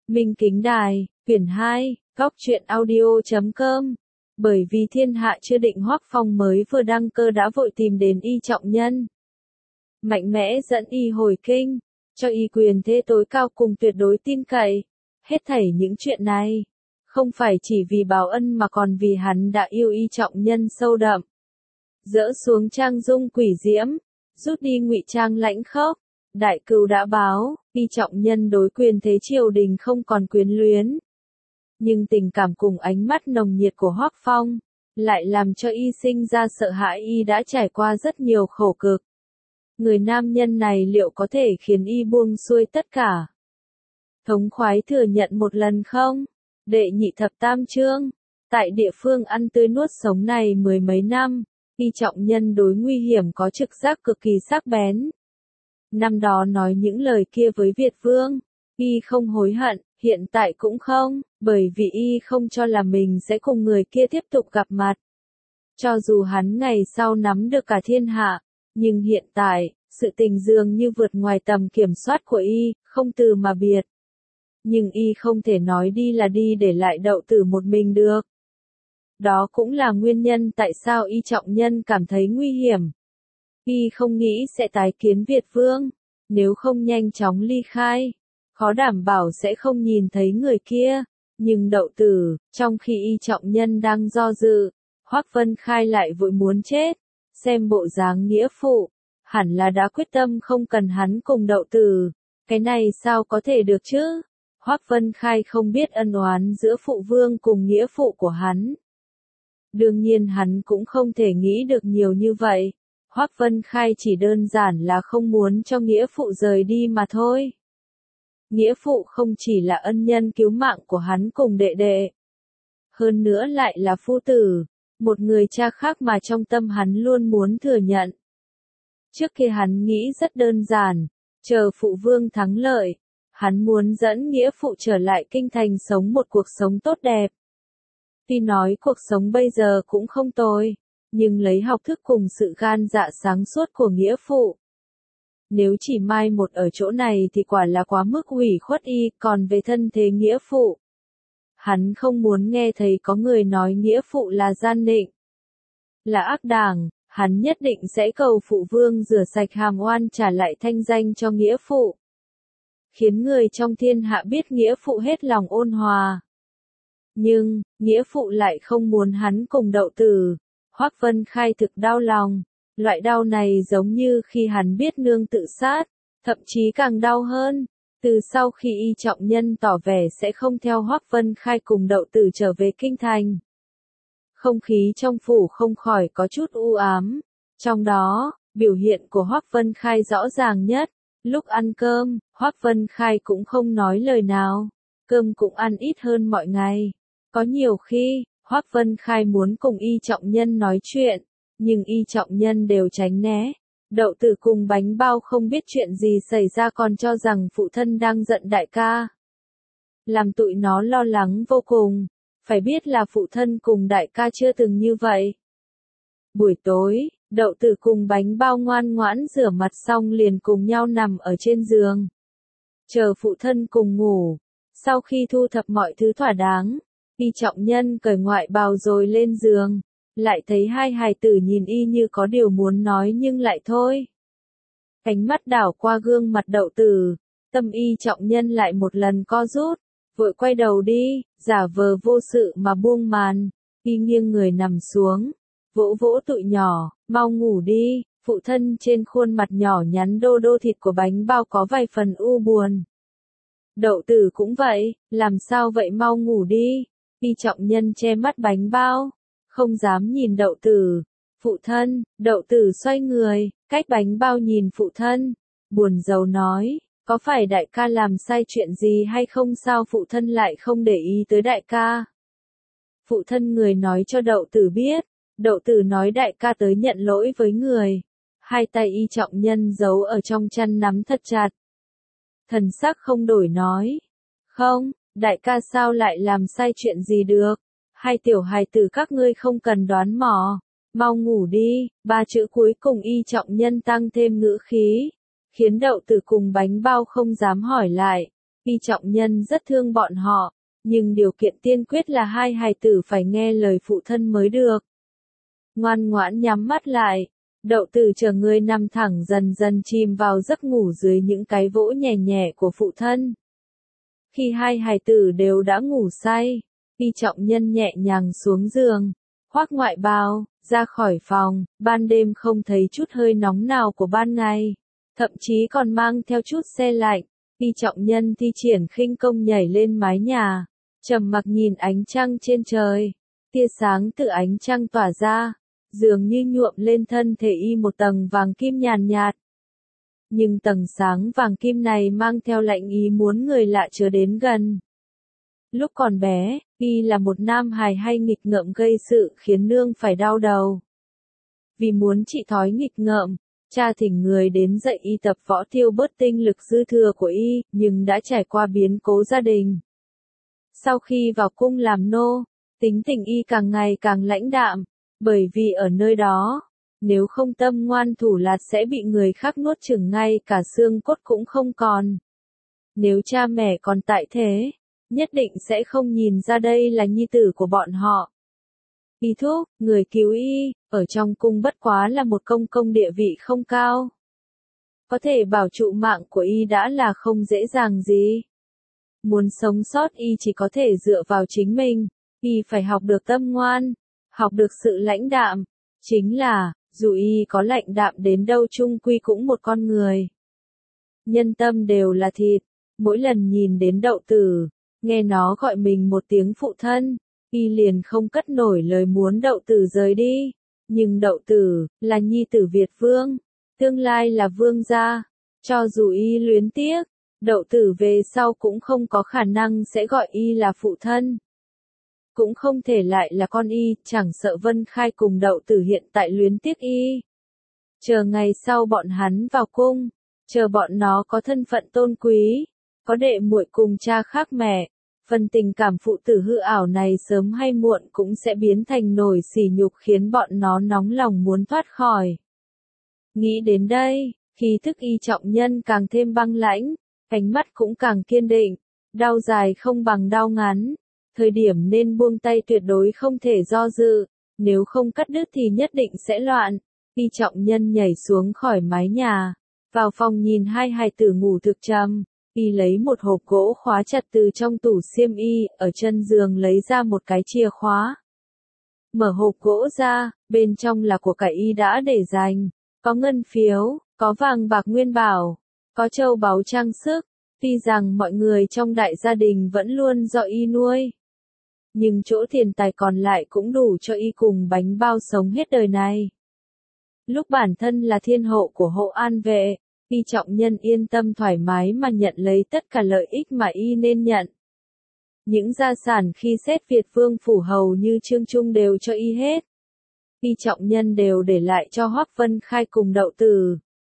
Minh Kính Đài, quyển 2, góc truyện audio.com. Bởi vì thiên hạ chưa định, Hoắc Phong mới vừa đăng cơ đã vội tìm đến Y Trọng Nhân. Mạnh mẽ dẫn Y hồi kinh, cho Y quyền thế tối cao cùng tuyệt đối tin cậy. Hết thảy những chuyện này, không phải chỉ vì báo ân mà còn vì hắn đã yêu Y Trọng Nhân sâu đậm. Dỡ xuống trang dung quỷ diễm, rút đi ngụy trang lãnh khốc. Đại cừu đã báo, Y Trọng Nhân đối quyền thế triều đình không còn quyến luyến. Nhưng tình cảm cùng ánh mắt nồng nhiệt của Hoắc Phong, lại làm cho Y sinh ra sợ hãi. Y đã trải qua rất nhiều khổ cực. Người nam nhân này liệu có thể khiến Y buông xuôi tất cả? Thống khoái thừa nhận một lần không? Đệ nhị thập tam chương. Tại địa phương ăn tươi nuốt sống này mười mấy năm, Y Trọng Nhân đối nguy hiểm có trực giác cực kỳ sắc bén. Năm đó nói những lời kia với Việt Vương, Y không hối hận, hiện tại cũng không, bởi vì Y không cho là mình sẽ cùng người kia tiếp tục gặp mặt. Cho dù hắn ngày sau nắm được cả thiên hạ, nhưng hiện tại, sự tình dường như vượt ngoài tầm kiểm soát của Y, không từ mà biệt. Nhưng Y không thể nói đi là đi để lại Đậu Tử một mình được. Đó cũng là nguyên nhân tại sao Y Trọng Nhân cảm thấy nguy hiểm. Y không nghĩ sẽ tái kiến Việt Vương, nếu không nhanh chóng ly khai, khó đảm bảo sẽ không nhìn thấy người kia. Nhưng Đậu Tử, trong khi Y Trọng Nhân đang do dự, Hoắc Vân Khai lại vội muốn chết, xem bộ dáng nghĩa phụ, hẳn là đã quyết tâm không cần hắn cùng Đậu Tử. Cái này sao có thể được chứ? Hoắc Vân Khai không biết ân oán giữa phụ vương cùng nghĩa phụ của hắn. Đương nhiên hắn cũng không thể nghĩ được nhiều như vậy. Hoắc Vân Khai chỉ đơn giản là không muốn cho nghĩa phụ rời đi mà thôi. Nghĩa phụ không chỉ là ân nhân cứu mạng của hắn cùng đệ đệ, hơn nữa lại là phu tử, một người cha khác mà trong tâm hắn luôn muốn thừa nhận. Trước kia hắn nghĩ rất đơn giản, chờ phụ vương thắng lợi, hắn muốn dẫn nghĩa phụ trở lại kinh thành sống một cuộc sống tốt đẹp. Tuy nói cuộc sống bây giờ cũng không tồi, nhưng lấy học thức cùng sự gan dạ sáng suốt của nghĩa phụ, nếu chỉ mai một ở chỗ này thì quả là quá mức ủy khuất Y. Còn về thân thế nghĩa phụ, hắn không muốn nghe thấy có người nói nghĩa phụ là gian nịnh, là ác đảng. Hắn nhất định sẽ cầu phụ vương rửa sạch hàm oan, trả lại thanh danh cho nghĩa phụ, khiến người trong thiên hạ biết nghĩa phụ hết lòng ôn hòa. Nhưng, nghĩa phụ lại không muốn hắn cùng Đậu Tử. Hoắc Vân Khai thực đau lòng, loại đau này giống như khi hắn biết nương tự sát, thậm chí càng đau hơn. Từ sau khi Y Trọng Nhân tỏ vẻ sẽ không theo Hoắc Vân Khai cùng Đậu Tử trở về kinh thành, không khí trong phủ không khỏi có chút u ám. Trong đó, biểu hiện của Hoắc Vân Khai rõ ràng nhất. Lúc ăn cơm, Hoắc Vân Khai cũng không nói lời nào, cơm cũng ăn ít hơn mọi ngày. Có nhiều khi, Hoắc Vân Khai muốn cùng Y Trọng Nhân nói chuyện, nhưng Y Trọng Nhân đều tránh né. Đậu Tử cùng Bánh Bao không biết chuyện gì xảy ra còn cho rằng phụ thân đang giận đại ca, làm tụi nó lo lắng vô cùng. Phải biết là phụ thân cùng đại ca chưa từng như vậy. Buổi tối, Đậu Tử cùng Bánh Bao ngoan ngoãn rửa mặt xong liền cùng nhau nằm ở trên giường, chờ phụ thân cùng ngủ. Sau khi thu thập mọi thứ thỏa đáng, Y Trọng Nhân cởi ngoại bào rồi lên giường, lại thấy hai hài tử nhìn Y như có điều muốn nói nhưng lại thôi. Ánh mắt đảo qua gương mặt Đậu Tử, tâm Y Trọng Nhân lại một lần co rút, vội quay đầu đi, giả vờ vô sự mà buông màn. Y nghiêng người nằm xuống, vỗ vỗ tụi nhỏ, mau ngủ đi. Phụ thân trên khuôn mặt nhỏ nhắn đô đô thịt của Bánh Bao có vài phần u buồn. Đậu Tử cũng vậy, làm sao vậy, mau ngủ đi. Y Trọng Nhân che mắt Bánh Bao, không dám nhìn Đậu Tử. Phụ thân. Đậu Tử xoay người, cách Bánh Bao nhìn phụ thân, buồn rầu nói, có phải đại ca làm sai chuyện gì hay không, sao phụ thân lại không để ý tới đại ca? Phụ thân người nói cho Đậu Tử biết. Đậu Tử nói đại ca tới nhận lỗi với người. Hai tay Y Trọng Nhân giấu ở trong chăn nắm thật chặt, thần sắc không đổi nói, không, đại ca sao lại làm sai chuyện gì được? Hai tiểu hài tử các ngươi không cần đoán mò, mau ngủ đi. Ba chữ cuối cùng Y Trọng Nhân tăng thêm ngữ khí, khiến Đậu Tử cùng Bánh Bao không dám hỏi lại. Y trọng nhân rất thương bọn họ, nhưng điều kiện tiên quyết là hai hài tử phải nghe lời phụ thân mới được. Ngoan ngoãn nhắm mắt lại, Đậu Tử chờ người nằm thẳng dần dần chìm vào giấc ngủ dưới những cái vỗ nhẹ nhẹ của phụ thân. Khi hai hài tử đều đã ngủ say, Y trọng nhân nhẹ nhàng xuống giường, khoác ngoại bào, ra khỏi phòng, ban đêm không thấy chút hơi nóng nào của ban ngày, thậm chí còn mang theo chút se lạnh. Y trọng nhân thi triển khinh công nhảy lên mái nhà, trầm mặc nhìn ánh trăng trên trời. Tia sáng từ ánh trăng tỏa ra, dường như nhuộm lên thân thể y một tầng vàng kim nhàn nhạt. Nhưng tầng sáng vàng kim này mang theo lạnh ý muốn người lạ chớ đến gần. Lúc còn bé, y là một nam hài hay nghịch ngợm gây sự khiến nương phải đau đầu. Vì muốn trị thói nghịch ngợm, cha thỉnh người đến dạy y tập võ tiêu bớt tinh lực dư thừa của y, nhưng đã trải qua biến cố gia đình. Sau khi vào cung làm nô, tính tình y càng ngày càng lãnh đạm, bởi vì ở nơi đó, nếu không tâm ngoan thủ lạt sẽ bị người khác nuốt chửng ngay cả xương cốt cũng không còn. Nếu cha mẹ còn tại thế, nhất định sẽ không nhìn ra đây là nhi tử của bọn họ. Y thúc, người cứu y, ở trong cung bất quá là một công công địa vị không cao. Có thể bảo trụ mạng của y đã là không dễ dàng gì. Muốn sống sót y chỉ có thể dựa vào chính mình, y phải học được tâm ngoan, học được sự lãnh đạm. Chính là, dù y có lãnh đạm đến đâu chung quy cũng một con người. Nhân tâm đều là thịt, mỗi lần nhìn đến Đậu Tử, nghe nó gọi mình một tiếng phụ thân, y liền không cất nổi lời muốn Đậu Tử rời đi. Nhưng Đậu Tử, là nhi tử Việt vương, tương lai là vương gia, cho dù y luyến tiếc, Đậu Tử về sau cũng không có khả năng sẽ gọi y là phụ thân. Cũng không thể lại là con y, chẳng sợ Vân Khai cùng Đậu Tử hiện tại luyến tiếc y. Chờ ngày sau bọn hắn vào cung, chờ bọn nó có thân phận tôn quý, có đệ muội cùng cha khác mẹ, phần tình cảm phụ tử hư ảo này sớm hay muộn cũng sẽ biến thành nỗi sỉ nhục khiến bọn nó nóng lòng muốn thoát khỏi. Nghĩ đến đây, khí thức Y trọng nhân càng thêm băng lãnh, ánh mắt cũng càng kiên định, đau dài không bằng đau ngắn. Thời điểm nên buông tay tuyệt đối không thể do dự, nếu không cắt đứt thì nhất định sẽ loạn. Y trọng nhân nhảy xuống khỏi mái nhà, vào phòng nhìn hai hài tử ngủ thực trầm, y lấy một hộp gỗ khóa chặt từ trong tủ xiêm y, ở chân giường lấy ra một cái chìa khóa. Mở hộp gỗ ra, bên trong là của cải y đã để dành, có ngân phiếu, có vàng bạc nguyên bảo, có châu báu trang sức, tuy rằng mọi người trong đại gia đình vẫn luôn do y nuôi. Nhưng chỗ tiền tài còn lại cũng đủ cho y cùng bánh bao sống hết đời này. Lúc bản thân là thiên hộ của hộ an vệ, Y trọng nhân yên tâm thoải mái mà nhận lấy tất cả lợi ích mà y nên nhận. Những gia sản khi xét Việt vương phủ hầu như Trương Trung đều cho y hết. Y trọng nhân đều để lại cho Hoắc Vân Khai cùng Đậu Tử.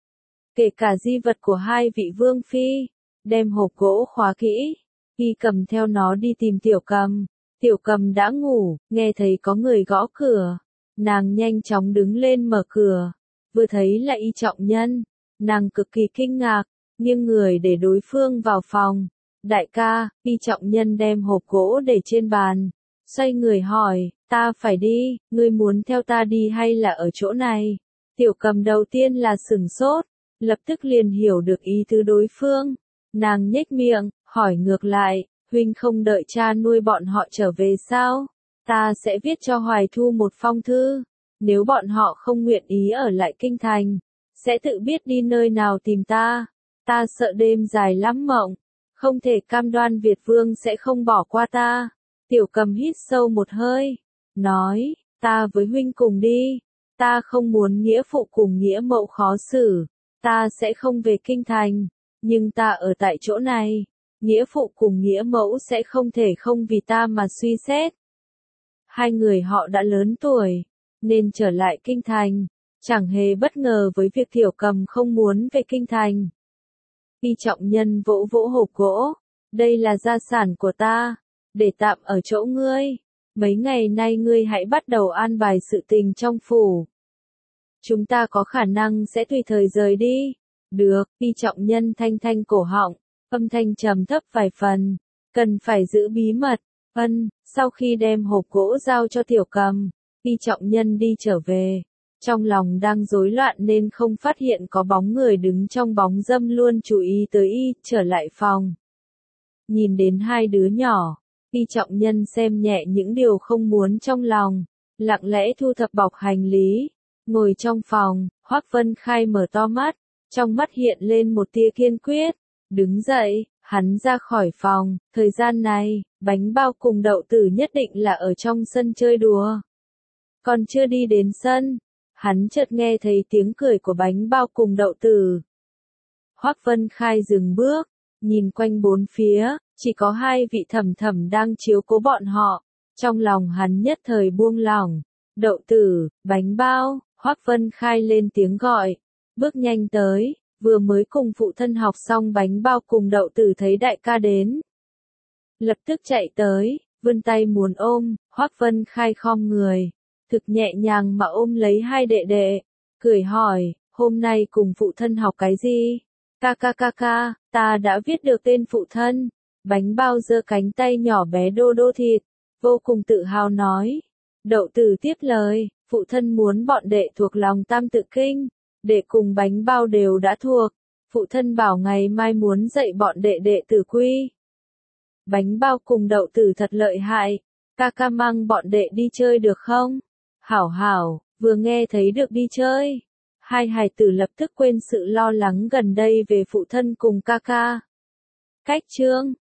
Kể cả di vật của hai vị vương phi, đem hộp gỗ khóa kỹ, y cầm theo nó đi tìm Tiểu Cầm. Tiểu Cầm đã ngủ, nghe thấy có người gõ cửa. Nàng nhanh chóng đứng lên mở cửa. Vừa thấy là Y trọng nhân. Nàng cực kỳ kinh ngạc, nghiêng người để đối phương vào phòng. Đại ca, Y trọng nhân đem hộp gỗ để trên bàn. Xoay người hỏi, ta phải đi, ngươi muốn theo ta đi hay là ở chỗ này? Tiểu Cầm đầu tiên là sửng sốt, lập tức liền hiểu được ý tứ đối phương. Nàng nhếch miệng, hỏi ngược lại, huynh không đợi cha nuôi bọn họ trở về sao? Ta sẽ viết cho Hoài Thu một phong thư. Nếu bọn họ không nguyện ý ở lại kinh thành, sẽ tự biết đi nơi nào tìm ta. Ta sợ đêm dài lắm mộng, không thể cam đoan Việt vương sẽ không bỏ qua ta. Tiểu Cầm hít sâu một hơi, nói, ta với huynh cùng đi. Ta không muốn nghĩa phụ cùng nghĩa mẫu khó xử. Ta sẽ không về kinh thành, nhưng ta ở tại chỗ này. Nghĩa phụ cùng nghĩa mẫu sẽ không thể không vì ta mà suy xét. Hai người họ đã lớn tuổi, nên trở lại kinh thành. Chẳng hề bất ngờ với việc Tiểu Cầm không muốn về kinh thành. Y trọng nhân vỗ vỗ hộp gỗ. Đây là gia sản của ta, để tạm ở chỗ ngươi. Mấy ngày nay ngươi hãy bắt đầu an bài sự tình trong phủ. Chúng ta có khả năng sẽ tùy thời rời đi. Được, Y trọng nhân thanh thanh cổ họng. Âm thanh trầm thấp vài phần. Cần phải giữ bí mật. Sau khi đem hộp gỗ giao cho Tiểu Cầm, Y Trọng Nhân đi trở về. Trong lòng đang rối loạn nên không phát hiện có bóng người đứng trong bóng râm luôn chú ý tới y, trở lại phòng. Nhìn đến hai đứa nhỏ, Y Trọng Nhân xem nhẹ những điều không muốn trong lòng, lặng lẽ thu thập bọc hành lý, ngồi trong phòng. Hoắc Vân Khai mở to mắt, trong mắt hiện lên một tia kiên quyết, đứng dậy, hắn ra khỏi phòng. Thời gian này, Bánh Bao cùng Đậu Tử nhất định là ở trong sân chơi đùa. Còn chưa đi đến sân, hắn chợt nghe thấy tiếng cười của Bánh Bao cùng Đậu Tử. Hoắc Vân Khai dừng bước, nhìn quanh bốn phía, chỉ có hai vị thẩm thẩm đang chiếu cố bọn họ. Trong lòng hắn nhất thời buông lỏng. Đậu Tử, Bánh Bao, Hoắc Vân Khai lên tiếng gọi, bước nhanh tới. Vừa mới cùng phụ thân học xong, Bánh Bao cùng Đậu Tử thấy đại ca đến, lập tức chạy tới, vươn tay muốn ôm. Hoắc Vân Khai khom người, thực nhẹ nhàng mà ôm lấy hai đệ đệ, cười hỏi, hôm nay cùng phụ thân học cái gì? Ca, ta đã viết được tên phụ thân. Bánh Bao giơ cánh tay nhỏ bé đô đô thịt, vô cùng tự hào nói. Đậu Tử tiếp lời, phụ thân muốn bọn đệ thuộc lòng Tam Tự Kinh, đệ cùng Bánh Bao đều đã thuộc, phụ thân bảo ngày mai muốn dạy bọn đệ đệ tử quy. Bánh Bao cùng Đậu Tử thật lợi hại, ca mang bọn đệ đi chơi được không? Hảo, vừa nghe thấy được đi chơi, hai hài tử lập tức quên sự lo lắng gần đây về phụ thân cùng ca. Cách chương